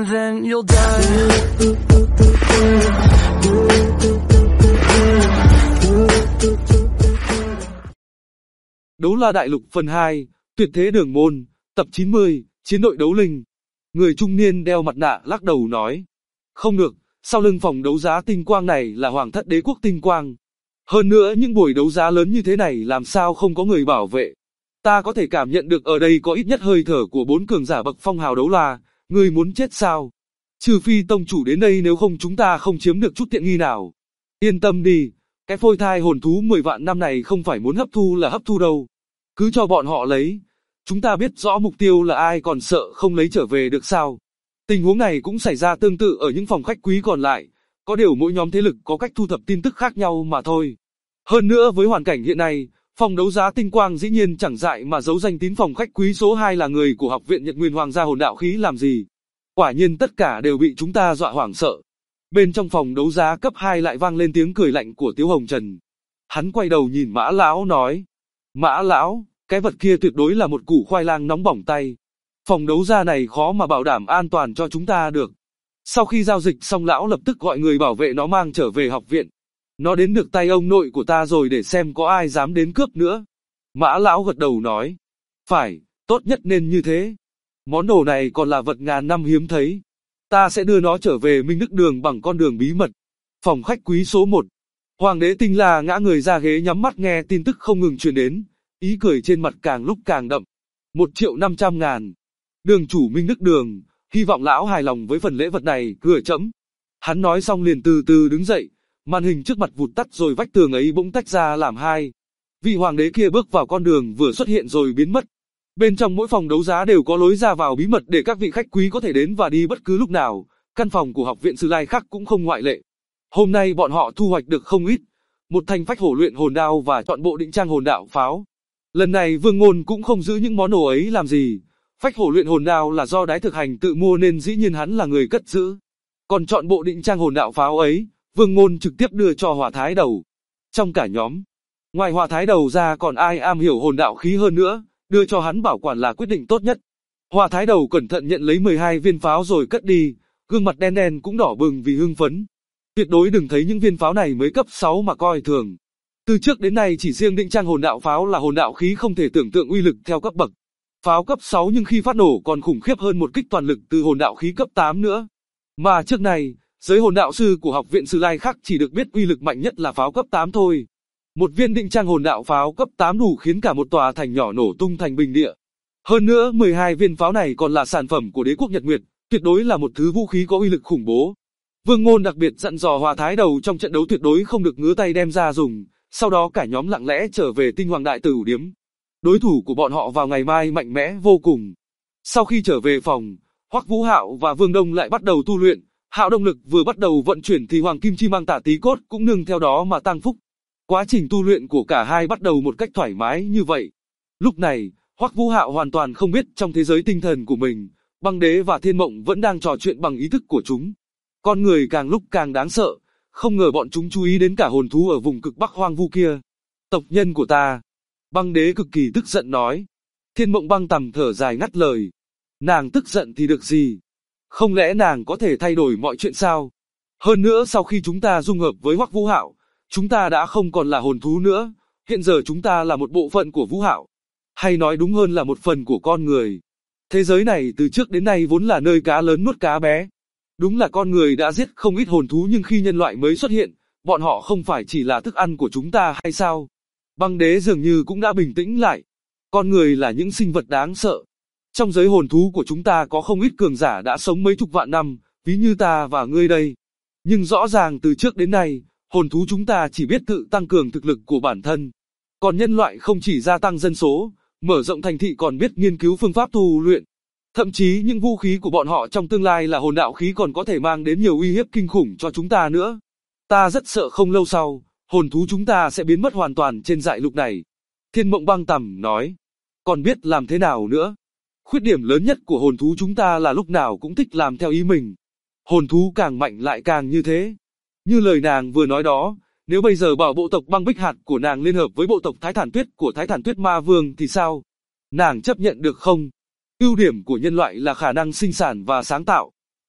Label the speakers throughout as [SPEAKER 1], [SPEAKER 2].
[SPEAKER 1] and then you'll die.
[SPEAKER 2] Đấu La Đại Lục phần 2, Tuyệt Thế Đường Môn, tập 90, Chiến đội đấu linh. Người trung niên đeo mặt nạ lắc đầu nói. Không được, sau lưng phòng đấu giá tinh quang này là Hoàng thất đế quốc tinh quang. Hơn nữa những buổi đấu giá lớn như thế này làm sao không có người bảo vệ. Ta có thể cảm nhận được ở đây có ít nhất hơi thở của 4 cường giả bậc phong hào đấu la, ngươi muốn chết sao? Trừ phi tông chủ đến đây, nếu không chúng ta không chiếm được chút tiện nghi nào. Yên tâm đi, cái phôi thai hồn thú 10 vạn năm này không phải muốn hấp thu là hấp thu đâu. Cứ cho bọn họ lấy. Chúng ta biết rõ mục tiêu là ai, còn sợ không lấy trở về được sao? Tình huống này cũng xảy ra tương tự ở những phòng khách quý còn lại, có điều mỗi nhóm thế lực có cách thu thập tin tức khác nhau mà thôi. Hơn nữa với hoàn cảnh hiện nay, phòng đấu giá tinh quang dĩ nhiên chẳng dại mà giấu danh tín phòng khách quý số 2 là người của Học viện Nhật Nguyên Hoàng gia hồn đạo khí làm gì. Quả nhiên tất cả đều bị chúng ta dọa hoảng sợ. Bên trong phòng đấu giá cấp 2 lại vang lên tiếng cười lạnh của Tiếu Hồng Trần. Hắn quay đầu nhìn Mã Lão nói. Mã Lão, cái vật kia tuyệt đối là một củ khoai lang nóng bỏng tay. Phòng đấu giá này khó mà bảo đảm an toàn cho chúng ta được. Sau khi giao dịch xong, lão lập tức gọi người bảo vệ nó mang trở về học viện. Nó đến được tay ông nội của ta rồi, để xem có ai dám đến cướp nữa. Mã Lão gật đầu nói. Phải, tốt nhất nên như thế. Món đồ này còn là vật ngàn năm hiếm thấy. Ta sẽ đưa nó trở về Minh Đức Đường bằng con đường bí mật. Phòng khách quý số 1. Hoàng đế Tinh La ngã người ra ghế, nhắm mắt nghe tin tức không ngừng truyền đến. Ý cười trên mặt càng lúc càng đậm. 1.500.000. Đường chủ Minh Đức Đường, hy vọng lão hài lòng với phần lễ vật này, cửa trẫm. Hắn nói xong liền từ từ đứng dậy, màn hình trước mặt vụt tắt rồi vách tường ấy bỗng tách ra làm hai. Vị hoàng đế kia bước vào con đường vừa xuất hiện rồi biến mất. Bên trong mỗi phòng đấu giá đều có lối ra vào bí mật để các vị khách quý có thể đến và đi bất cứ lúc nào, căn phòng của Học viện Sử Lai Khắc cũng không ngoại lệ. Hôm nay bọn họ thu hoạch được không ít, một thanh phách hổ luyện hồn đao và chọn bộ định trang hồn đạo pháo. Lần này Vương Ngôn cũng không giữ những món đồ ấy làm gì. Phách hổ luyện hồn đao là do Đái Thực Hành tự mua nên dĩ nhiên hắn là người cất giữ. Còn chọn bộ định trang hồn đạo pháo ấy, Vương Ngôn trực tiếp đưa cho Hỏa Thái Đầu. Trong cả nhóm, ngoài Hỏa Thái Đầu ra còn ai am hiểu hồn đạo khí hơn nữa, đưa cho hắn bảo quản là quyết định tốt nhất. Hỏa Thái Đầu cẩn thận nhận lấy 12 viên pháo rồi cất đi, gương mặt đen đen cũng đỏ bừng vì hưng phấn. Tuyệt đối đừng thấy những viên pháo này mới cấp 6 mà coi thường. Từ trước đến nay chỉ riêng định trang hồn đạo pháo là hồn đạo khí không thể tưởng tượng uy lực theo cấp bậc. Pháo cấp 6 nhưng khi phát nổ còn khủng khiếp hơn một kích toàn lực từ hồn đạo khí cấp 8 nữa. Mà trước này, giới hồn đạo sư của Học viện Sử Lai Khắc chỉ được biết uy lực mạnh nhất là pháo cấp 8 thôi. Một viên định trang hồn đạo pháo cấp 8 đủ khiến cả một tòa thành nhỏ nổ tung thành bình địa. Hơn nữa 12 viên pháo này còn là sản phẩm của đế quốc Nhật Nguyệt, tuyệt đối là một thứ vũ khí có uy lực khủng bố. Vương Ngôn đặc biệt dặn dò Hỏa Thái Đầu trong trận đấu tuyệt đối không được ngứa tay đem ra dùng, sau đó cả nhóm lặng lẽ trở về Tinh Hoàng Đại Tử Điếm. Đối thủ của bọn họ vào ngày mai mạnh mẽ vô cùng. Sau khi trở về phòng, Hoắc Vũ Hạo và Vương Đông lại bắt đầu tu luyện. Hạo động lực vừa bắt đầu vận chuyển thì Hoàng Kim Chi Mang Tả Tí Cốt cũng nương theo đó mà tăng phúc. Quá trình tu luyện của cả hai bắt đầu một cách thoải mái như vậy. Lúc này, Hoắc Vũ Hạo hoàn toàn không biết trong thế giới tinh thần của mình, Băng Đế và Thiên Mộng vẫn đang trò chuyện bằng ý thức của chúng. Con người càng lúc càng đáng sợ, không ngờ bọn chúng chú ý đến cả hồn thú ở vùng cực Bắc hoang vu kia. Tộc nhân của ta. Băng Đế cực kỳ tức giận nói. Thiên Mộng Băng Tầm thở dài ngắt lời. Nàng tức giận thì được gì? Không lẽ nàng có thể thay đổi mọi chuyện sao? Hơn nữa sau khi chúng ta dung hợp với Hoắc Vũ Hạo, chúng ta đã không còn là hồn thú nữa, hiện giờ chúng ta là một bộ phận của Vũ Hạo. Hay nói đúng hơn là một phần của con người. Thế giới này từ trước đến nay vốn là nơi cá lớn nuốt cá bé. Đúng là con người đã giết không ít hồn thú, nhưng khi nhân loại mới xuất hiện, bọn họ không phải chỉ là thức ăn của chúng ta hay sao? Băng Đế dường như cũng đã bình tĩnh lại. Con người là những sinh vật đáng sợ. Trong giới hồn thú của chúng ta có không ít cường giả đã sống mấy chục vạn năm, ví như ta và ngươi đây. Nhưng rõ ràng từ trước đến nay, hồn thú chúng ta chỉ biết tự tăng cường thực lực của bản thân. Còn nhân loại không chỉ gia tăng dân số, mở rộng thành thị còn biết nghiên cứu phương pháp tu luyện. Thậm chí những vũ khí của bọn họ trong tương lai là hồn đạo khí còn có thể mang đến nhiều uy hiếp kinh khủng cho chúng ta nữa. Ta rất sợ không lâu sau, hồn thú chúng ta sẽ biến mất hoàn toàn trên dải lục này. Thiên Mộng Băng Tầm nói. Còn biết làm thế nào nữa? Khuyết điểm lớn nhất của hồn thú chúng ta là lúc nào cũng thích làm theo ý mình. Hồn thú càng mạnh lại càng như thế. Như lời nàng vừa nói đó, nếu bây giờ bảo bộ tộc Băng Bích Hạt của nàng liên hợp với bộ tộc Thái Thản Tuyết của Thái Thản Tuyết Ma Vương thì sao? Nàng chấp nhận được không? Ưu điểm của nhân loại là khả năng sinh sản và sáng tạo.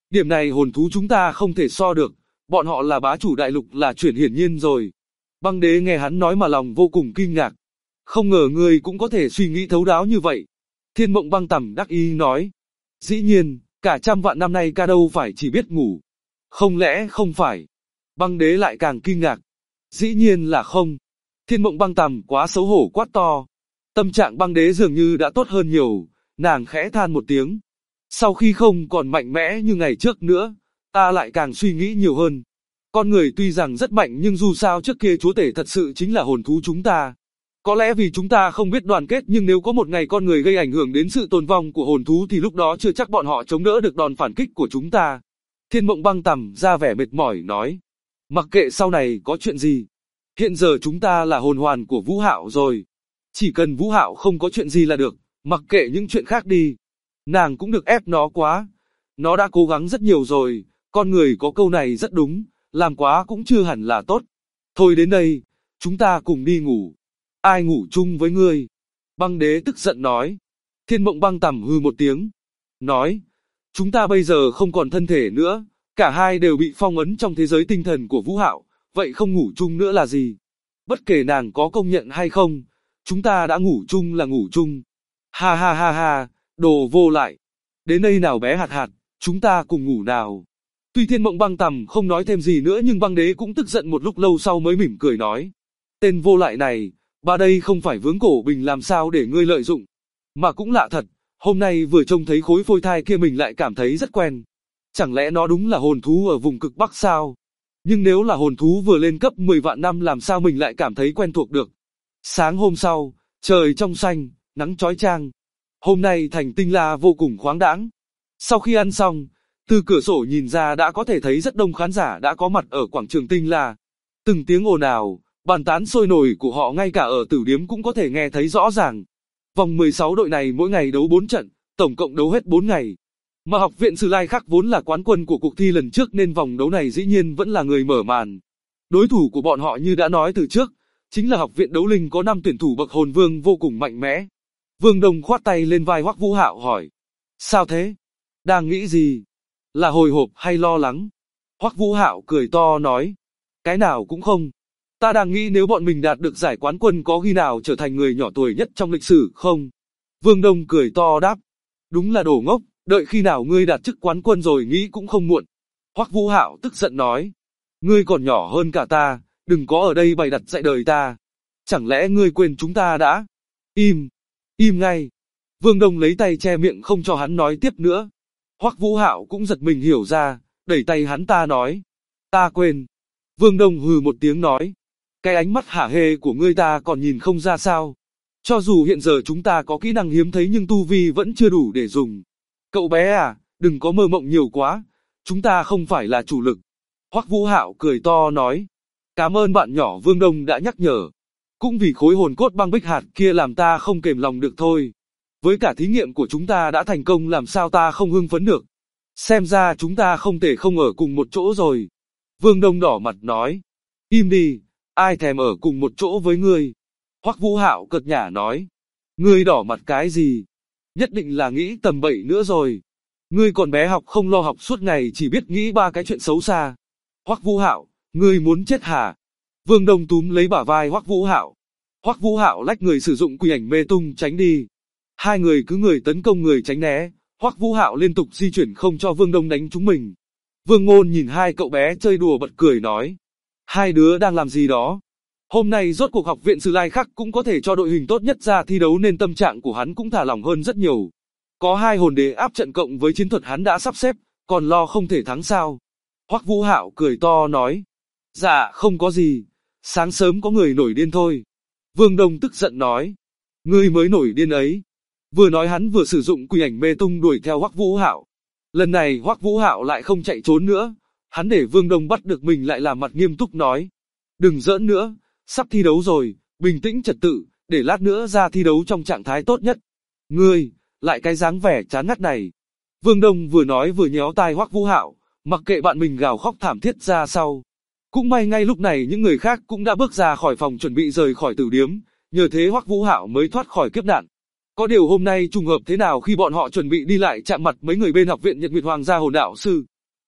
[SPEAKER 2] Điểm này hồn thú chúng ta không thể so được, bọn họ là bá chủ đại lục là chuyện hiển nhiên rồi. Băng đế nghe hắn nói mà lòng vô cùng kinh ngạc. Không ngờ ngươi cũng có thể suy nghĩ thấu đáo như vậy. Thiên Mộng Băng Tầm đắc ý nói. Dĩ nhiên, cả trăm vạn năm nay ca đâu phải chỉ biết ngủ. Không lẽ không phải? Băng đế lại càng kinh ngạc. Dĩ nhiên là không. Thiên Mộng Băng Tầm quá xấu hổ quát to. Tâm trạng băng đế dường như đã tốt hơn nhiều, nàng khẽ than một tiếng. Sau khi không còn mạnh mẽ như ngày trước nữa, ta lại càng suy nghĩ nhiều hơn. Con người tuy rằng rất mạnh nhưng dù sao trước kia chúa tể thật sự chính là hồn thú chúng ta. Có lẽ vì chúng ta không biết đoàn kết nhưng nếu có một ngày con người gây ảnh hưởng đến sự tồn vong của hồn thú thì lúc đó chưa chắc bọn họ chống đỡ được đòn phản kích của chúng ta. Thiên Mộng Băng Tầm ra vẻ mệt mỏi nói. Mặc kệ sau này có chuyện gì. Hiện giờ chúng ta là hồn hoàn của Vũ Hạo rồi. Chỉ cần Vũ Hạo không có chuyện gì là được, mặc kệ những chuyện khác đi. Nàng cũng được ép nó quá. Nó đã cố gắng rất nhiều rồi, con người có câu này rất đúng, làm quá cũng chưa hẳn là tốt. Thôi đến đây, chúng ta cùng đi ngủ. Ai ngủ chung với ngươi? Băng đế tức giận nói. Thiên Mộng Băng Tầm hừ một tiếng. Nói, chúng ta bây giờ không còn thân thể nữa, cả hai đều bị phong ấn trong thế giới tinh thần của Vũ Hạo, vậy không ngủ chung nữa là gì? Bất kể nàng có công nhận hay không, chúng ta đã ngủ chung là ngủ chung. Ha ha ha ha, đồ vô lại. Đến đây nào bé hạt hạt, chúng ta cùng ngủ nào. Tuy Thiên Mộng Băng Tầm không nói thêm gì nữa nhưng băng đế cũng tức giận một lúc lâu sau mới mỉm cười nói. Tên vô lại này, bà đây không phải vướng cổ bình làm sao để ngươi lợi dụng. Mà cũng lạ thật, hôm nay vừa trông thấy khối phôi thai kia mình lại cảm thấy rất quen. Chẳng lẽ nó đúng là hồn thú ở vùng cực Bắc sao? Nhưng nếu là hồn thú vừa lên cấp 10 vạn năm làm sao mình lại cảm thấy quen thuộc được. Sáng hôm sau, trời trong xanh, nắng chói chang. Hôm nay thành Tinh La vô cùng khoáng đãng. Sau khi ăn xong, từ cửa sổ nhìn ra đã có thể thấy rất đông khán giả đã có mặt ở quảng trường Tinh La. Từng tiếng ồn ào, bàn tán sôi nổi của họ ngay cả ở tử điếm cũng có thể nghe thấy rõ ràng. Vòng 16 đội này mỗi ngày đấu 4 trận, tổng cộng đấu hết 4 ngày. Mà học viện Sử Lai Khắc vốn là quán quân của cuộc thi lần trước nên vòng đấu này dĩ nhiên vẫn là người mở màn. Đối thủ của bọn họ như đã nói từ trước, chính là học viện đấu linh có 5 tuyển thủ bậc hồn vương vô cùng mạnh mẽ. Vương Đông khoát tay lên vai Hoắc Vũ Hạo hỏi. Sao thế? Đang nghĩ gì? Là hồi hộp hay lo lắng? Hoắc Vũ Hạo cười to nói. Cái nào cũng không. Ta đang nghĩ nếu bọn mình đạt được giải quán quân có khi nào trở thành người nhỏ tuổi nhất trong lịch sử không? Vương Đông cười to đáp. Đúng là đồ ngốc, đợi khi nào ngươi đạt chức quán quân rồi nghĩ cũng không muộn. Hoắc Vũ Hạo tức giận nói. Ngươi còn nhỏ hơn cả ta, đừng có ở đây bày đặt dạy đời ta. Chẳng lẽ ngươi quên chúng ta đã? Im, im ngay. Vương Đông lấy tay che miệng không cho hắn nói tiếp nữa. Hoắc Vũ Hạo cũng giật mình hiểu ra, đẩy tay hắn ta nói. Ta quên. Vương Đông hừ một tiếng nói. Cái ánh mắt hả hê của ngươi ta còn nhìn không ra sao. Cho dù hiện giờ chúng ta có kỹ năng hiếm thấy nhưng tu vi vẫn chưa đủ để dùng. Cậu bé à, đừng có mơ mộng nhiều quá. Chúng ta không phải là chủ lực. Hoắc Vũ Hạo cười to nói. Cảm ơn bạn nhỏ Vương Đông đã nhắc nhở. Cũng vì khối hồn cốt băng bích hạt kia làm ta không kềm lòng được thôi. Với cả thí nghiệm của chúng ta đã thành công làm sao ta không hưng phấn được. Xem ra chúng ta không thể không ở cùng một chỗ rồi. Vương Đông đỏ mặt nói. Im đi, ai thèm ở cùng một chỗ với ngươi. Hoắc Vũ Hạo cợt nhả nói. Ngươi đỏ mặt cái gì? Nhất định là nghĩ tầm bậy nữa rồi. Ngươi còn bé học không lo học suốt ngày chỉ biết nghĩ ba cái chuyện xấu xa. Hoắc Vũ Hạo, ngươi muốn chết hả? Vương Đông túm lấy bả vai Hoắc Vũ Hạo. Hoắc Vũ Hạo lách người sử dụng quỷ ảnh mê tung tránh đi. Hai người cứ người tấn công người tránh né. Hoắc Vũ Hạo liên tục di chuyển không cho Vương Đông đánh chúng mình. Vương Ngôn nhìn hai cậu bé chơi đùa bật cười nói. Hai đứa đang làm gì đó? Hôm nay rốt cuộc học viện Sử Lai Khắc cũng có thể cho đội hình tốt nhất ra thi đấu nên tâm trạng của hắn cũng thả lỏng hơn rất nhiều. Có hai hồn đế áp trận cộng với chiến thuật hắn đã sắp xếp, còn lo không thể thắng sao? Hoắc Vũ Hạo cười to nói. Dạ không có gì, sáng sớm có người nổi điên thôi. Vương Đông tức giận nói. Ngươi mới nổi điên ấy. Vừa nói hắn vừa sử dụng quỷ ảnh mê tung đuổi theo Hoắc Vũ Hạo. Lần này Hoắc Vũ Hạo lại không chạy trốn nữa. Hắn để Vương Đông bắt được mình lại làm mặt nghiêm túc nói. Đừng giỡn nữa, sắp thi đấu rồi, bình tĩnh trật tự, để lát nữa ra thi đấu trong trạng thái tốt nhất. Ngươi, lại cái dáng vẻ chán ngắt này. Vương Đông vừa nói vừa nhéo tai Hoắc Vũ Hạo, mặc kệ bạn mình gào khóc thảm thiết ra sau. Cũng may ngay lúc này những người khác cũng đã bước ra khỏi phòng chuẩn bị rời khỏi tử điếm, nhờ thế Hoắc Vũ Hạo mới thoát khỏi kiếp nạn. Có điều hôm nay trùng hợp thế nào khi bọn họ chuẩn bị đi lại chạm mặt mấy người bên học viện Nhật Nguyệt Hoàng gia hồn đạo sư.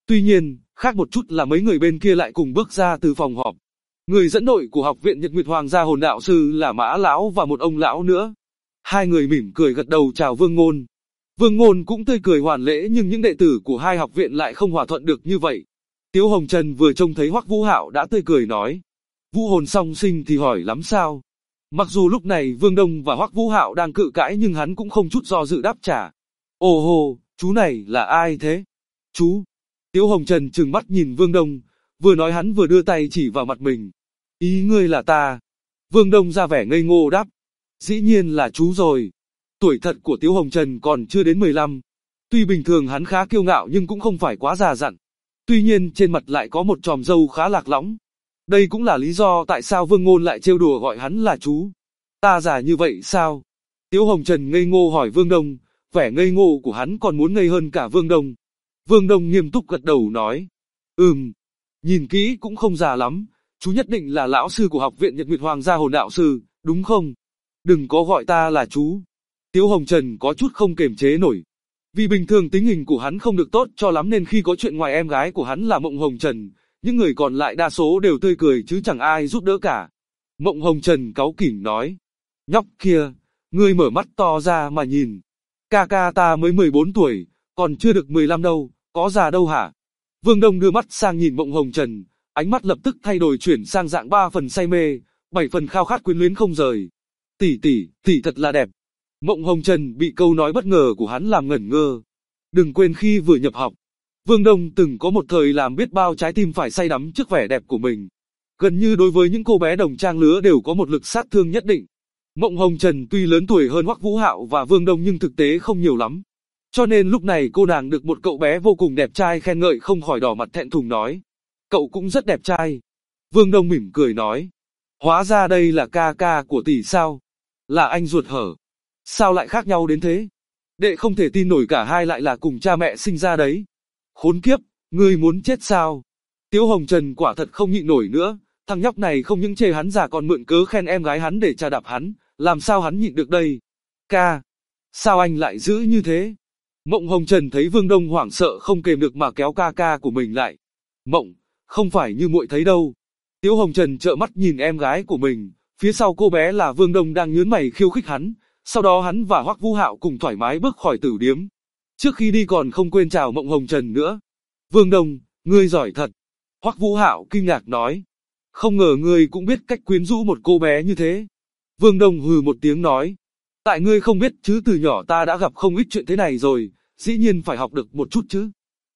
[SPEAKER 2] Tuy nhiên, khác một chút là mấy người bên kia lại cùng bước ra từ phòng họp. Người dẫn đội của Học viện Nhật Nguyệt Hoàng gia Hồn Đạo Sư là Mã Lão và một ông lão nữa. Hai người mỉm cười gật đầu chào Vương Ngôn. Vương Ngôn cũng tươi cười hoàn lễ, nhưng những đệ tử của hai học viện lại không hòa thuận được như vậy. Tiếu Hồng Trần vừa trông thấy Hoắc Vũ Hạo đã tươi cười nói. Vũ hồn song sinh thì hỏi lắm sao? Mặc dù lúc này Vương Đông và Hoắc Vũ Hạo đang cự cãi nhưng hắn cũng không chút do dự đáp trả. Ồ hồ, chú này là ai thế? Chú. Tiếu Hồng Trần trừng mắt nhìn Vương Đông, vừa nói hắn vừa đưa tay chỉ vào mặt mình. Ý ngươi là ta? Vương Đông ra vẻ ngây ngô đáp. Dĩ nhiên là chú rồi. Tuổi thật của Tiếu Hồng Trần còn chưa đến 15. Tuy bình thường hắn khá kiêu ngạo nhưng cũng không phải quá già dặn. Tuy nhiên trên mặt lại có một chòm râu khá lạc lõng. Đây cũng là lý do tại sao Vương Ngôn lại trêu đùa gọi hắn là chú. Ta già như vậy sao? Tiếu Hồng Trần ngây ngô hỏi Vương Đông, vẻ ngây ngô của hắn còn muốn ngây hơn cả Vương Đông. Vương Đông nghiêm túc gật đầu nói. Nhìn kỹ cũng không già lắm, chú nhất định là lão sư của Học viện Nhật Nguyệt Hoàng gia Hồn Đạo Sư, đúng không? Đừng có gọi ta là chú. Tiếu Hồng Trần có chút không kềm chế nổi. Vì bình thường tính hình của hắn không được tốt cho lắm nên khi có chuyện ngoài em gái của hắn là Mộng Hồng Trần, những người còn lại đa số đều tươi cười chứ chẳng ai giúp đỡ cả. Mộng Hồng Trần cáu kỉnh nói. Nhóc kia, ngươi mở mắt to ra mà nhìn. Ca ca ta mới 14 tuổi, còn chưa được 15 đâu, có già đâu hả? Vương Đông đưa mắt sang nhìn Mộng Hồng Trần, ánh mắt lập tức thay đổi chuyển sang dạng 3 phần say mê, 7 phần khao khát quyến luyến không rời. Tỷ thật là đẹp. Mộng Hồng Trần bị câu nói bất ngờ của hắn làm ngẩn ngơ. Đừng quên khi vừa nhập học, Vương Đông từng có một thời làm biết bao trái tim phải say đắm trước vẻ đẹp của mình. Gần như đối với những cô bé đồng trang lứa đều có một lực sát thương nhất định. Mộng Hồng Trần tuy lớn tuổi hơn Hoắc Vũ Hạo và Vương Đông nhưng thực tế không nhiều lắm. Cho nên lúc này cô nàng được một cậu bé vô cùng đẹp trai khen ngợi không khỏi đỏ mặt thẹn thùng nói. Cậu cũng rất đẹp trai. Vương Đông mỉm cười nói. Hóa ra đây là ca ca của tỷ sao? Là anh ruột hở? Sao lại khác nhau đến thế? Đệ không thể tin nổi cả hai lại là cùng cha mẹ sinh ra đấy. Khốn kiếp, ngươi muốn chết sao? Tiếu Hồng Trần quả thật không nhịn nổi nữa, thằng nhóc này không những chê hắn già còn mượn cớ khen em gái hắn để trà đạp hắn, làm sao hắn nhịn được đây? Ca, sao anh lại giữ như thế? Mộng Hồng Trần thấy Vương Đông hoảng sợ không kềm được mà kéo ca ca của mình lại. Mộng, không phải như muội thấy đâu. Tiếu Hồng Trần trợn mắt nhìn em gái của mình, phía sau cô bé là Vương Đông đang nhướng mày khiêu khích hắn, sau đó hắn và Hoắc Vũ Hạo cùng thoải mái bước khỏi tử điếm. Trước khi đi còn không quên chào Mộng Hồng Trần nữa. Vương Đông, ngươi giỏi thật. Hoắc Vũ Hạo kinh ngạc nói. Không ngờ ngươi cũng biết cách quyến rũ một cô bé như thế. Vương Đông hừ một tiếng nói. Tại ngươi không biết chứ từ nhỏ ta đã gặp không ít chuyện thế này rồi, dĩ nhiên phải học được một chút chứ.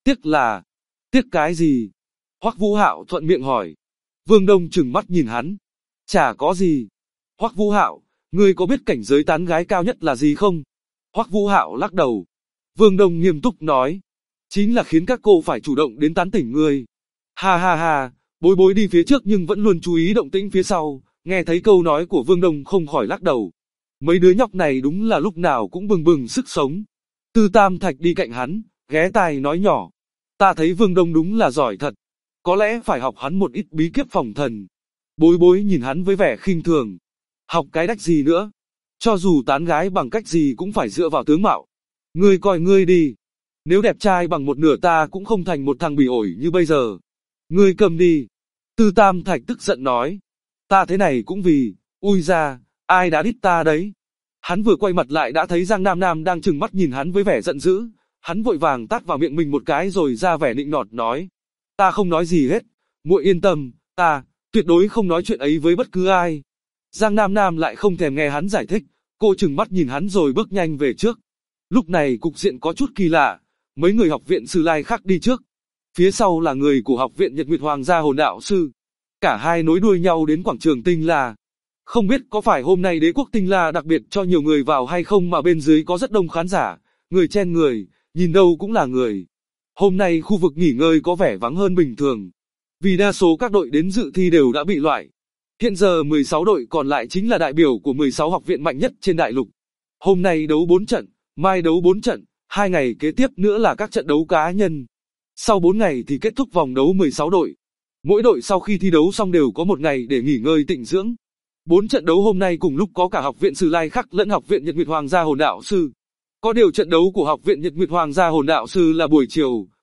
[SPEAKER 2] Tiếc cái gì? Hoắc Vũ Hạo thuận miệng hỏi. Vương Đông trừng mắt nhìn hắn. Chả có gì. Hoắc Vũ Hạo, ngươi có biết cảnh giới tán gái cao nhất là gì không? Hoắc Vũ Hạo lắc đầu. Vương Đông nghiêm túc nói. Chính là khiến các cô phải chủ động đến tán tỉnh ngươi. Ha ha ha, Bối Bối đi phía trước nhưng vẫn luôn chú ý động tĩnh phía sau, nghe thấy câu nói của Vương Đông không khỏi lắc đầu. Mấy đứa nhóc này đúng là lúc nào cũng bừng bừng sức sống. Tư Tam Thạch đi cạnh hắn, ghé tai nói nhỏ. Ta thấy Vương Đông đúng là giỏi thật. Có lẽ phải học hắn một ít bí kíp phòng thần. Bối Bối nhìn hắn với vẻ khinh thường. Học cái đách gì nữa? Cho dù tán gái bằng cách gì cũng phải dựa vào tướng mạo. Ngươi coi ngươi đi. Nếu đẹp trai bằng một nửa ta cũng không thành một thằng bỉ ổi như bây giờ. Ngươi cầm đi. Tư Tam Thạch tức giận nói. Ta thế này cũng vì, ui ra, ai đã đít ta đấy. Hắn vừa quay mặt lại đã thấy Giang Nam Nam đang trừng mắt nhìn hắn với vẻ giận dữ. Hắn vội vàng tát vào miệng mình một cái rồi ra vẻ nịnh nọt nói. Ta không nói gì hết. Muội yên tâm, ta tuyệt đối không nói chuyện ấy với bất cứ ai. Giang Nam Nam lại không thèm nghe hắn giải thích. Cô trừng mắt nhìn hắn rồi bước nhanh về trước. Lúc này cục diện có chút kỳ lạ. Mấy người học viện Sử Lai khác đi trước. Phía sau là người của Học viện Nhật Nguyệt Hoàng gia Hồn Đạo Sư. Cả hai nối đuôi nhau đến quảng trường Tinh La. Không biết có phải hôm nay Đế quốc Tinh La đặc biệt cho nhiều người vào hay không mà bên dưới có rất đông khán giả, người chen người, nhìn đâu cũng là người. Hôm nay khu vực nghỉ ngơi có vẻ vắng hơn bình thường, vì đa số các đội đến dự thi đều đã bị loại. Hiện giờ 16 đội còn lại chính là đại biểu của 16 học viện mạnh nhất trên đại lục. Hôm nay đấu 4 trận, mai đấu 4 trận, 2 ngày kế tiếp nữa là các trận đấu cá nhân. Sau 4 ngày thì kết thúc vòng đấu 16 đội. Mỗi đội sau khi thi đấu xong đều có một ngày để nghỉ ngơi tịnh dưỡng. 4 trận đấu hôm nay cùng lúc có cả Học viện Sử Lai Khắc lẫn Học viện Nhật Nguyệt Hoàng gia Hồn Đạo Sư. Có điều trận đấu của Học viện Nhật Nguyệt Hoàng gia Hồn Đạo Sư là buổi chiều,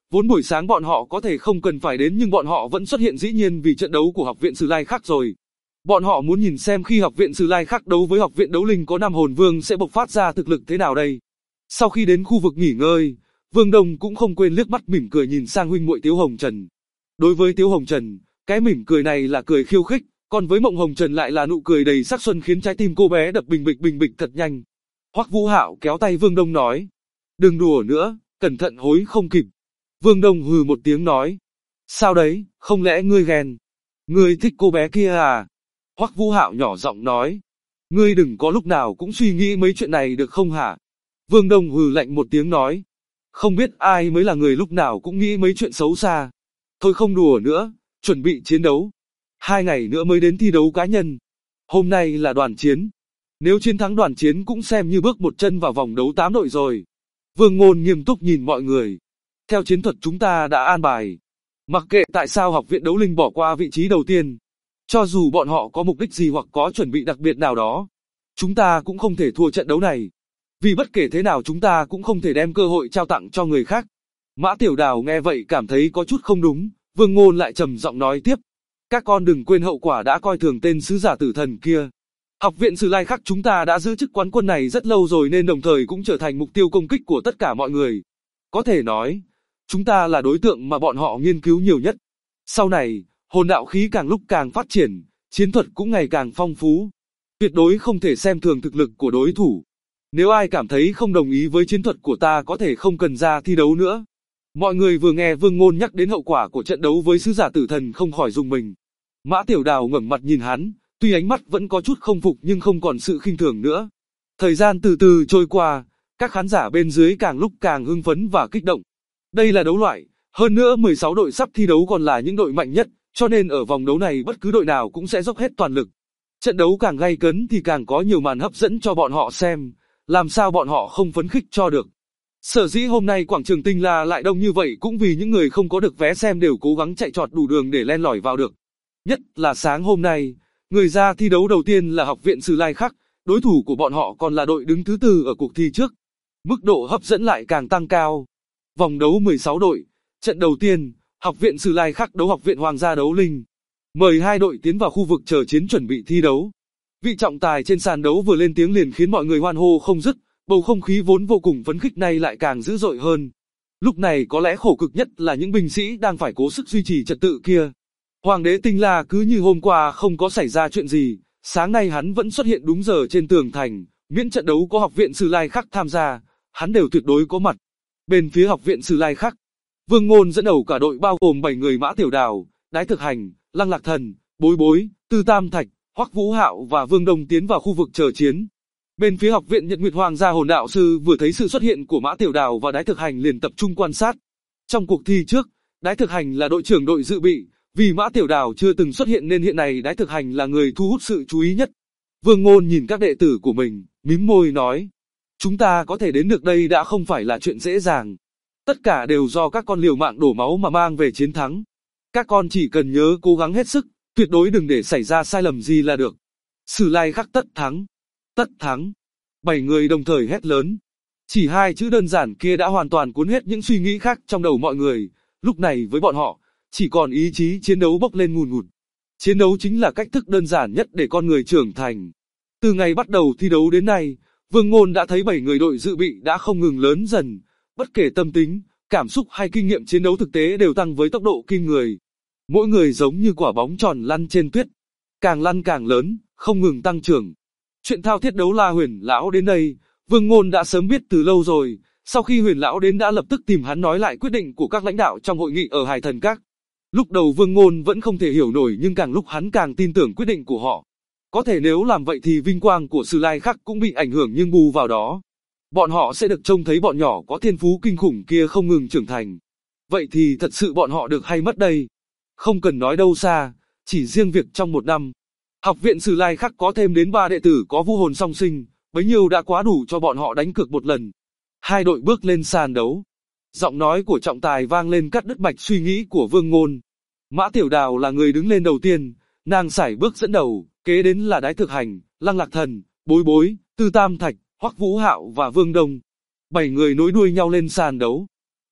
[SPEAKER 2] Vốn buổi sáng bọn họ có thể không cần phải đến nhưng bọn họ vẫn xuất hiện dĩ nhiên vì trận đấu của Học viện Sử Lai Khắc rồi. Bọn họ muốn nhìn xem khi Học viện Sử Lai Khắc đấu với Học viện Đấu Linh có Nam Hồn Vương sẽ bộc phát ra thực lực thế nào đây. Sau khi đến khu vực nghỉ ngơi, Vương Đông cũng không quên liếc mắt mỉm cười nhìn sang huynh muội Tiếu Hồng Trần. Đối với Tiếu Hồng Trần, cái mỉm cười này là cười khiêu khích, còn với Mộng Hồng Trần lại là nụ cười đầy sắc xuân khiến trái tim cô bé đập bình bịch thật nhanh. Hoắc Vũ Hạo kéo tay Vương Đông nói, đừng đùa nữa, cẩn thận hối không kịp. Vương Đông hừ một tiếng nói, sao đấy, không lẽ ngươi ghen? Ngươi thích cô bé kia à? Hoắc Vũ Hạo nhỏ giọng nói, ngươi đừng có lúc nào cũng suy nghĩ mấy chuyện này được không hả? Vương Đông hừ lạnh một tiếng nói, không biết ai mới là người lúc nào cũng nghĩ mấy chuyện xấu xa. Thôi không đùa nữa, chuẩn bị chiến đấu. 2 ngày nữa mới đến thi đấu cá nhân. Hôm nay là đoàn chiến. Nếu chiến thắng đoàn chiến cũng xem như bước một chân vào vòng đấu 8 đội rồi. Vương Ngôn nghiêm túc nhìn mọi người. Theo chiến thuật chúng ta đã an bài. Mặc kệ tại sao Học viện Đấu Linh bỏ qua vị trí đầu tiên. Cho dù bọn họ có mục đích gì hoặc có chuẩn bị đặc biệt nào đó. Chúng ta cũng không thể thua trận đấu này. Vì bất kể thế nào chúng ta cũng không thể đem cơ hội trao tặng cho người khác. Mã Tiểu Đào nghe vậy cảm thấy có chút không đúng. Vương Ngôn lại trầm giọng nói tiếp. Các con đừng quên hậu quả đã coi thường tên sứ giả tử thần kia. Học viện Sử Lai Khắc chúng ta đã giữ chức quán quân này rất lâu rồi nên đồng thời cũng trở thành mục tiêu công kích của tất cả mọi người. Có thể nói, chúng ta là đối tượng mà bọn họ nghiên cứu nhiều nhất. Sau này, hồn đạo khí càng lúc càng phát triển, chiến thuật cũng ngày càng phong phú. Tuyệt đối không thể xem thường thực lực của đối thủ. Nếu ai cảm thấy không đồng ý với chiến thuật của ta có thể không cần ra thi đấu nữa. Mọi người vừa nghe Vương Ngôn nhắc đến hậu quả của trận đấu với sứ giả tử thần không khỏi rùng mình. Mã Tiểu Đào ngẩng mặt nhìn hắn, tuy ánh mắt vẫn có chút không phục nhưng không còn sự khinh thường nữa. Thời gian từ từ trôi qua, các khán giả bên dưới càng lúc càng hưng phấn và kích động. Đây là đấu loại, hơn nữa 16 đội sắp thi đấu còn là những đội mạnh nhất, cho nên ở vòng đấu này bất cứ đội nào cũng sẽ dốc hết toàn lực. Trận đấu càng gay cấn thì càng có nhiều màn hấp dẫn cho bọn họ xem, làm sao bọn họ không phấn khích cho được. Sở dĩ hôm nay quảng trường Tinh La lại đông như vậy cũng vì những người không có được vé xem đều cố gắng chạy trọt đủ đường để len lỏi vào được. Nhất là sáng hôm nay, người ra thi đấu đầu tiên là Học viện Sử Lai Khắc, đối thủ của bọn họ còn là đội đứng thứ 4 ở cuộc thi trước. Mức độ hấp dẫn lại càng tăng cao. Vòng đấu 16 đội, trận đầu tiên, Học viện Sử Lai Khắc đấu Học viện Hoàng gia Đấu Linh. Mời hai đội tiến vào khu vực chờ chiến chuẩn bị thi đấu. Vị trọng tài trên sàn đấu vừa lên tiếng liền khiến mọi người hoan hô không dứt, bầu không khí vốn vô cùng phấn khích này lại càng dữ dội hơn. Lúc này có lẽ khổ cực nhất là những binh sĩ đang phải cố sức duy trì trật tự kia. Hoàng đế Tinh La cứ như hôm qua không có xảy ra chuyện gì, sáng nay hắn vẫn xuất hiện đúng giờ trên tường thành, miễn trận đấu có Học viện Sử Lai Khắc tham gia, hắn đều tuyệt đối có mặt. Bên phía Học viện Sử Lai Khắc, Vương Ngôn dẫn đầu cả đội bao gồm 7 người Mã Tiểu Đào, Đái Thực Hành, Lăng Lạc Thần, Bối Bối, Tư Tam Thạch, Hoắc Vũ Hạo và Vương Đông tiến vào khu vực chờ chiến. Bên phía Học viện Nhật Nguyệt Hoàng gia Hồn đạo sư vừa thấy sự xuất hiện của Mã Tiểu Đào và Đái Thực Hành liền tập trung quan sát. Trong cuộc thi trước, Đái Thực Hành là đội trưởng đội dự bị, vì Mã Tiểu Đào chưa từng xuất hiện nên hiện nay Đái Thực Hành là người thu hút sự chú ý nhất. Vương Ngôn nhìn các đệ tử của mình, mím môi nói, chúng ta có thể đến được đây đã không phải là chuyện dễ dàng. Tất cả đều do các con liều mạng đổ máu mà mang về chiến thắng. Các con chỉ cần nhớ cố gắng hết sức, tuyệt đối đừng để xảy ra sai lầm gì là được. Sử Lai Khắc tất thắng. Tất thắng. 7 người đồng thời hét lớn. Chỉ 2 chữ đơn giản kia đã hoàn toàn cuốn hết những suy nghĩ khác trong đầu mọi người. Lúc này với bọn họ, chỉ còn ý chí chiến đấu bốc lên ngùn ngụt. Chiến đấu chính là cách thức đơn giản nhất để con người trưởng thành. Từ ngày bắt đầu thi đấu đến nay, Vương Ngôn đã thấy 7 người đội dự bị đã không ngừng lớn dần. Bất kể tâm tính, cảm xúc hay kinh nghiệm chiến đấu thực tế đều tăng với tốc độ kinh người. Mỗi người giống như quả bóng tròn lăn trên tuyết. Càng lăn càng lớn, không ngừng tăng trưởng. Chuyện thao thiết đấu la Huyền Lão đến đây, Vương Ngôn đã sớm biết từ lâu rồi. Sau khi Huyền Lão đến đã lập tức tìm hắn nói lại quyết định của các lãnh đạo trong hội nghị ở Hải Thần Các. Lúc đầu Vương Ngôn vẫn không thể hiểu nổi nhưng càng lúc hắn càng tin tưởng quyết định của họ. Có thể nếu làm vậy thì vinh quang của Sử Lai Khắc cũng bị ảnh hưởng nhưng bù vào đó. Bọn họ sẽ được trông thấy bọn nhỏ có thiên phú kinh khủng kia không ngừng trưởng thành. Vậy thì thật sự bọn họ được hay mất đây? Không cần nói đâu xa, chỉ riêng việc trong một năm. Học viện Sử Lai Khắc có thêm đến 3 đệ tử có vũ hồn song sinh, bấy nhiêu đã quá đủ cho bọn họ đánh cược một lần. Hai đội bước lên sàn đấu. Giọng nói của trọng tài vang lên cắt đứt mạch suy nghĩ của Vương Ngôn. Mã Tiểu Đào là người đứng lên đầu tiên, nàng sải bước dẫn đầu, kế đến là Đái Thực Hành, Lăng Lạc Thần, Bối Bối, Tư Tam Thạch, Hoắc Vũ Hạo và Vương Đông. 7 người nối đuôi nhau lên sàn đấu.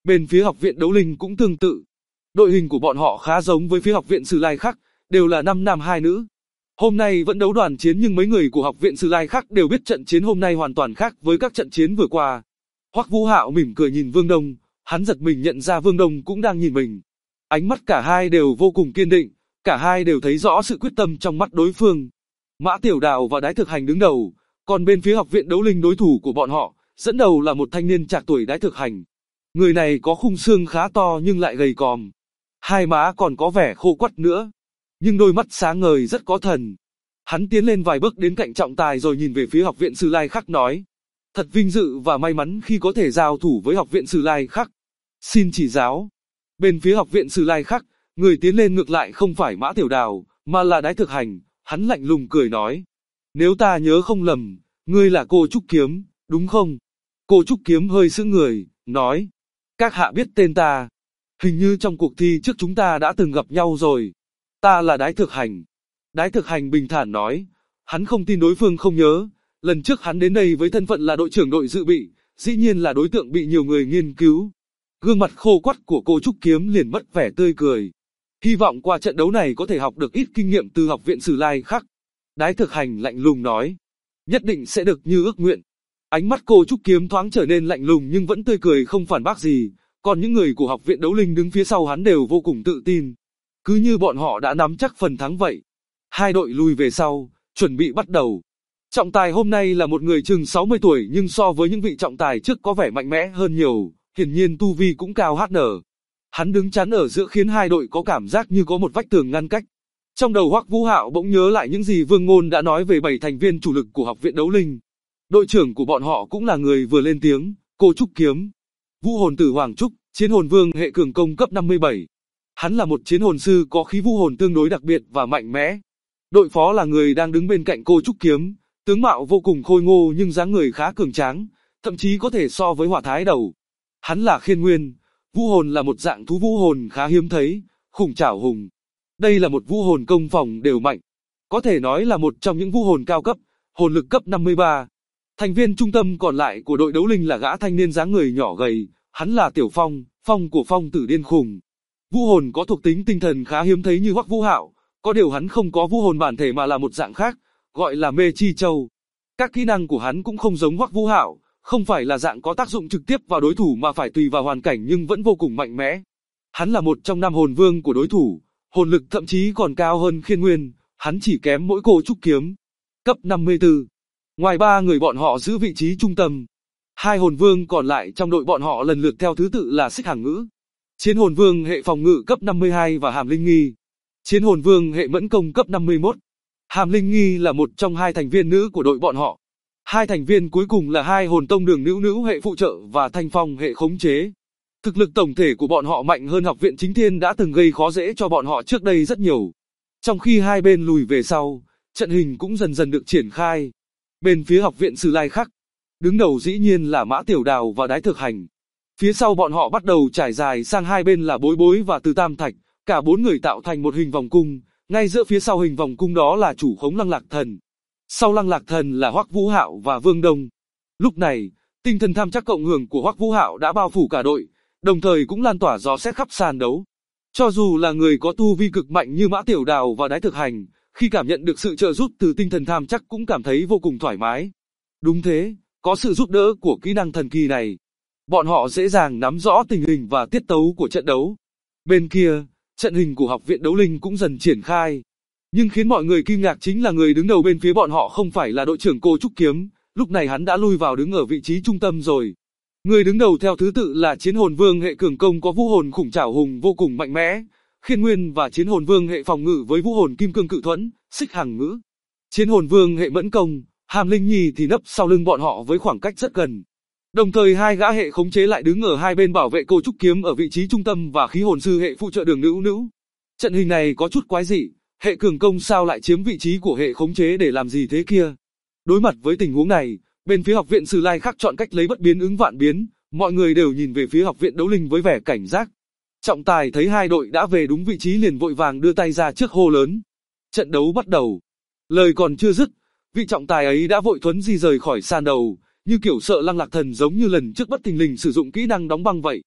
[SPEAKER 2] Bên phía học viện đấu linh cũng tương tự. Đội hình của bọn họ khá giống với phía học viện Sử Lai Khắc, đều là 5 nam 2 nữ. Hôm nay vẫn đấu đoàn chiến nhưng mấy người của học viện Sử Lai Khắc đều biết trận chiến hôm nay hoàn toàn khác với các trận chiến vừa qua. Hoắc Vũ Hạo mỉm cười nhìn Vương Đông, hắn giật mình nhận ra Vương Đông cũng đang nhìn mình. Ánh mắt cả hai đều vô cùng kiên định, cả hai đều thấy rõ sự quyết tâm trong mắt đối phương. Mã Tiểu Đào và Đái Thực Hành đứng đầu, còn bên phía học viện đấu linh đối thủ của bọn họ, dẫn đầu là một thanh niên trạc tuổi Đái Thực Hành. Người này có khung xương khá to nhưng lại gầy còm. Hai má còn có vẻ khô quắt nữa, nhưng đôi mắt sáng ngời rất có thần. Hắn tiến lên vài bước đến cạnh trọng tài rồi nhìn về phía học viện Sử Lai Khắc nói: thật vinh dự và may mắn khi có thể giao thủ với học viện Sử Lai Khắc. Xin chỉ giáo. Bên phía học viện Sử Lai Khắc, người tiến lên ngược lại không phải Mã Tiểu Đào, mà là Đái Thực Hành. Hắn lạnh lùng cười nói: nếu ta nhớ không lầm, ngươi là cô Trúc Kiếm, đúng không? Cô Trúc Kiếm hơi sững người, nói: các hạ biết tên ta. Hình như trong cuộc thi trước chúng ta đã từng gặp nhau rồi. Ta là Đái Thực Hành. Đái Thực Hành bình thản nói. Hắn không tin đối phương không nhớ. Lần trước hắn đến đây với thân phận là đội trưởng đội dự bị, dĩ nhiên là đối tượng bị nhiều người nghiên cứu. Gương mặt khô quắt của cô Trúc Kiếm liền mất vẻ tươi cười. Hy vọng qua trận đấu này có thể học được ít kinh nghiệm từ học viện Sử Lai Khắc. Đái Thực Hành lạnh lùng nói. Nhất định sẽ được như ước nguyện. Ánh mắt cô Trúc Kiếm thoáng trở nên lạnh lùng nhưng vẫn tươi cười không phản bác gì. Còn những người của học viện đấu linh đứng phía sau hắn đều vô cùng tự tin. Cứ như bọn họ đã nắm chắc phần thắng vậy. Hai đội lùi về sau, chuẩn bị bắt đầu. Trọng tài hôm nay là một người chừng 60 tuổi nhưng so với những vị trọng tài trước có vẻ mạnh mẽ hơn nhiều, hiển nhiên tu vi cũng cao HN. Hắn đứng chắn ở giữa khiến hai đội có cảm giác như có một vách tường ngăn cách. Trong đầu Hoắc Vũ Hạo bỗng nhớ lại những gì Vương Ngôn đã nói về 7 thành viên chủ lực của học viện đấu linh. Đội trưởng của bọn họ cũng là người vừa lên tiếng, cô Trúc Kiếm. Vũ hồn tử Hoàng Trúc, chiến hồn vương hệ cường công cấp 57. Hắn là một chiến hồn sư có khí vũ hồn tương đối đặc biệt và mạnh mẽ. Đội phó là người đang đứng bên cạnh cô Trúc Kiếm, tướng mạo vô cùng khôi ngô nhưng dáng người khá cường tráng, thậm chí có thể so với Hỏa Thái Đầu. Hắn là Khiên Nguyên, vũ hồn là một dạng thú vũ hồn khá hiếm thấy, khủng trảo hùng. Đây là một vũ hồn công phòng đều mạnh, có thể nói là một trong những vũ hồn cao cấp, hồn lực cấp 53. Thành viên trung tâm còn lại của đội đấu linh là gã thanh niên dáng người nhỏ gầy, hắn là Tiểu Phong, Phong của Phong Tử Điên Khùng. Vũ hồn có thuộc tính tinh thần khá hiếm thấy như Hoắc Vũ Hạo, có điều hắn không có vũ hồn bản thể mà là một dạng khác, gọi là Mê Chi Châu. Các kỹ năng của hắn cũng không giống Hoắc Vũ Hạo, không phải là dạng có tác dụng trực tiếp vào đối thủ mà phải tùy vào hoàn cảnh nhưng vẫn vô cùng mạnh mẽ. Hắn là một trong 5 hồn vương của đối thủ, hồn lực thậm chí còn cao hơn Khiên Nguyên, hắn chỉ kém mỗi cô Trúc Kiếm, cấp 54. Ngoài 3 người bọn họ giữ vị trí trung tâm, 2 hồn vương còn lại trong đội bọn họ lần lượt theo thứ tự là Xích Hàng Ngữ, chiến hồn vương hệ phòng ngự cấp 52 và Hàm Linh Nghi, chiến hồn vương hệ mẫn công cấp 51. Hàm Linh Nghi là một trong 2 thành viên nữ của đội bọn họ. 2 thành viên cuối cùng là 2 hồn tông đường nữ hệ phụ trợ và Thanh Phong hệ khống chế. Thực lực tổng thể của bọn họ mạnh hơn học viện Chính Thiên đã từng gây khó dễ cho bọn họ trước đây rất nhiều. Trong khi hai bên lùi về sau, trận hình cũng dần dần được triển khai. Bên phía học viện Sử Lai Khắc, đứng đầu dĩ nhiên là Mã Tiểu Đào và Đái Thực Hành. Phía sau bọn họ bắt đầu trải dài sang hai bên là Bối Bối và Từ Tam Thạch, cả 4 người tạo thành một hình vòng cung, ngay giữa phía sau hình vòng cung đó là chủ khống Lăng Lạc Thần. Sau Lăng Lạc Thần là Hoắc Vũ Hạo và Vương Đông. Lúc này, tinh thần tham chắc cộng hưởng của Hoắc Vũ Hạo đã bao phủ cả đội, đồng thời cũng lan tỏa gió xét khắp sàn đấu. Cho dù là người có tu vi cực mạnh như Mã Tiểu Đào và Đái Thực Hành, khi cảm nhận được sự trợ giúp từ tinh thần tham chắc cũng cảm thấy vô cùng thoải mái. Đúng thế, có sự giúp đỡ của kỹ năng thần kỳ này, bọn họ dễ dàng nắm rõ tình hình và tiết tấu của trận đấu. Bên kia, trận hình của học viện đấu linh cũng dần triển khai. Nhưng khiến mọi người kinh ngạc chính là người đứng đầu bên phía bọn họ không phải là đội trưởng cô Trúc Kiếm, lúc này hắn đã lui vào đứng ở vị trí trung tâm rồi. Người đứng đầu theo thứ tự là chiến hồn vương hệ cường công có vũ hồn khủng trảo hùng vô cùng mạnh mẽ, Khiên Nguyên và chiến hồn vương hệ phòng ngự với vũ hồn kim cương cự thuẫn, Xích Hàng Ngữ. Chiến hồn vương hệ mẫn công, Hàm Linh Nhi thì nấp sau lưng bọn họ với khoảng cách rất gần. Đồng thời 2 gã hệ khống chế lại đứng ở hai bên bảo vệ cô Trúc Kiếm ở vị trí trung tâm và khí hồn sư hệ phụ trợ đường nữ. Trận hình này có chút quái dị, hệ cường công sao lại chiếm vị trí của hệ khống chế để làm gì thế kia? Đối mặt với tình huống này, bên phía học viện Sử Lai Khắc chọn cách lấy bất biến ứng vạn biến, mọi người đều nhìn về phía học viện đấu linh với vẻ cảnh giác. Trọng tài thấy hai đội đã về đúng vị trí liền vội vàng đưa tay ra trước hô lớn. Trận đấu bắt đầu. Lời còn chưa dứt, vị trọng tài ấy đã vội thuấn di rời khỏi sàn đầu, như kiểu sợ Lăng Lạc Thần giống như lần trước bất thình lình sử dụng kỹ năng đóng băng vậy.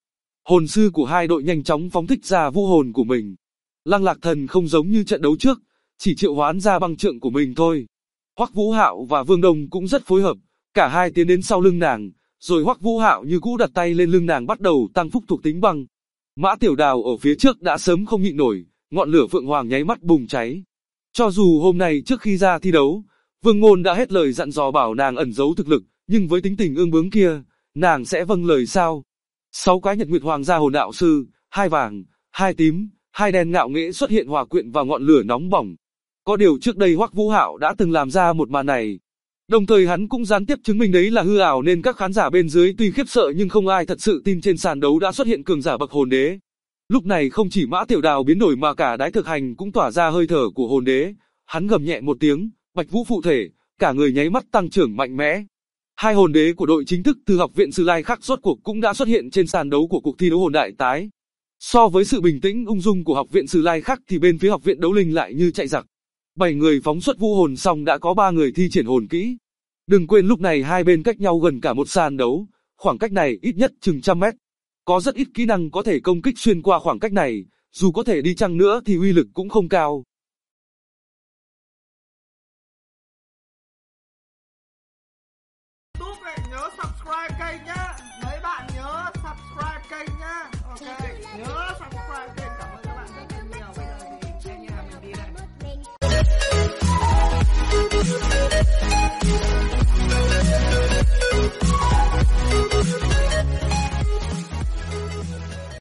[SPEAKER 2] Hồn sư của hai đội nhanh chóng phóng thích ra vũ hồn của mình. Lăng Lạc Thần không giống như trận đấu trước, chỉ triệu hoán ra băng trượng của mình thôi. Hoắc Vũ Hạo và Vương Đông cũng rất phối hợp, cả hai tiến đến sau lưng nàng, rồi Hoắc Vũ Hạo như cũ đặt tay lên lưng nàng bắt đầu tăng phúc thuộc tính băng. Mã Tiểu Đào ở phía trước đã sớm không nhịn nổi, ngọn lửa Phượng Hoàng nháy mắt bùng cháy. Cho dù hôm nay trước khi ra thi đấu, Vương Ngôn đã hết lời dặn dò bảo nàng ẩn giấu thực lực, nhưng với tính tình ương bướng kia, nàng sẽ vâng lời sao? 6 cái Nhật Nguyệt Hoàng gia hồn đạo sư, 2 vàng, 2 tím, 2 đen ngạo nghễ xuất hiện hòa quyện vào ngọn lửa nóng bỏng. Có điều trước đây Hoắc Vũ Hạo đã từng làm ra một màn này. Đồng thời hắn cũng gián tiếp chứng minh đấy là hư ảo nên các khán giả bên dưới tuy khiếp sợ nhưng không ai thật sự tin trên sàn đấu đã xuất hiện cường giả bậc hồn đế. Lúc này không chỉ Mã Tiểu Đào biến đổi mà cả Đái Thực Hành cũng tỏa ra hơi thở của hồn đế. Hắn gầm nhẹ một tiếng, Bạch Vũ phụ thể, cả người nháy mắt tăng trưởng mạnh mẽ. Hai hồn đế của đội chính thức từ Học viện Sử Lai Khắc rốt cuộc cũng đã xuất hiện trên sàn đấu của cuộc thi đấu hồn đại tái. So với sự bình tĩnh ung dung của Học viện Sử Lai Khắc thì bên phía Học viện Đấu Linh lại như chạy giặc. 7 người phóng xuất vũ hồn xong đã có 3 người thi triển hồn kỹ. Đừng quên lúc này hai bên cách nhau gần cả một sàn đấu, khoảng cách này ít nhất chừng trăm mét. Có rất ít kỹ năng có thể công kích xuyên qua khoảng cách này, dù có thể đi chăng nữa thì uy lực cũng không cao.
[SPEAKER 1] Nhớ subscribe kênh nhá. Mấy bạn nhớ subscribe kênh nhá. Ok, nhớ.